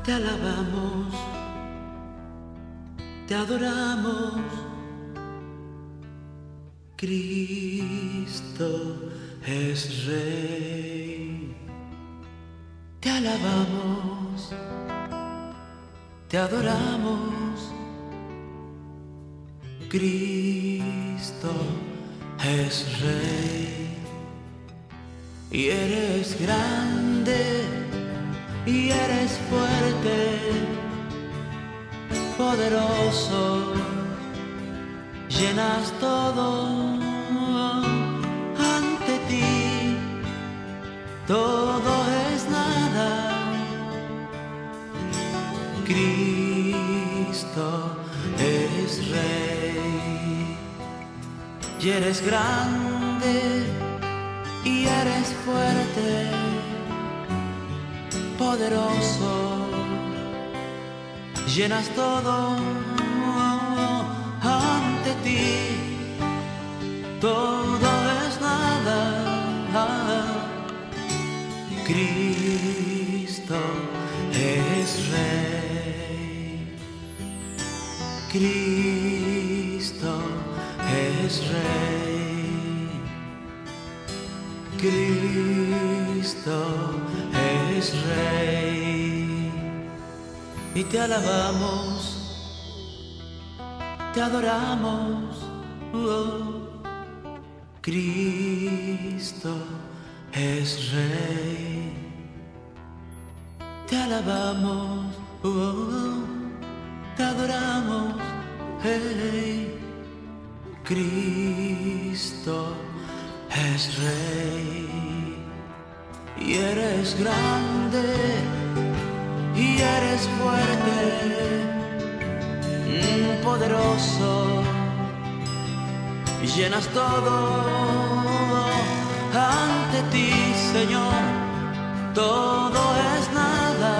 te alabamos, te adoramos, Cristo es Rey. Te alabamos, te adoramos, Cristo es Rey. Y eres grande, y eres fuerte, poderoso, llenas todo. Ante ti todo es nada. Cristo es Rey. Y eres grande, y eres fuerte, poderoso, llenas todo. Ante ti todo es nada. Cristo es Rey. Cristo es Rey. Cristo es Rey. Y te alabamos, te adoramos, Cristo es Rey. Te alabamos, te adoramos, hey. Cristo es Rey. Y eres grande, y eres fuerte, poderoso, llenas todo. Ante ti, Señor, todo es nada.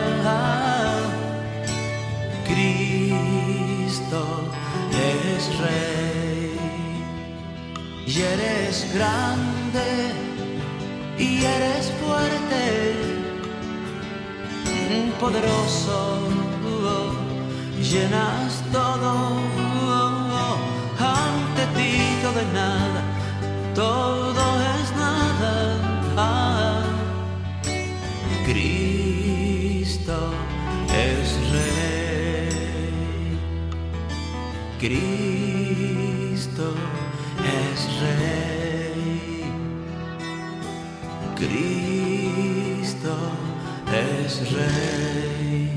Cristo es Rey. Y eres grande, y eres fuerte, poderoso, llenas todo. Ante ti todo es nada, todo es nada. Cristo es Rey. Cristo es Rey. Cristo es Rey.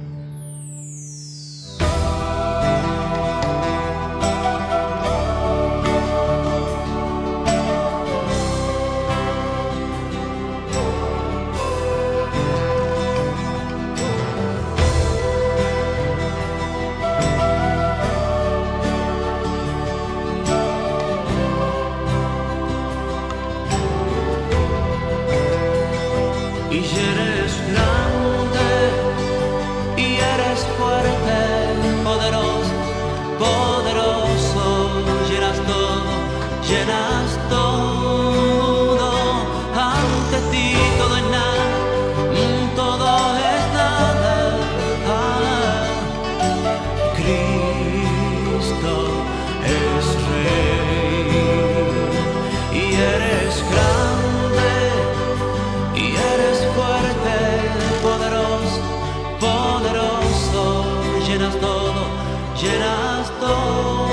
Y eres grande, y eres fuerte, poderoso, poderoso, llenas todo, llenas todo. Ante ti todo es nada, todo es nada. Cristo es Rey. Y eres grande, y eres fuerte, poderoso, poderoso, llenas todo, llenas todo.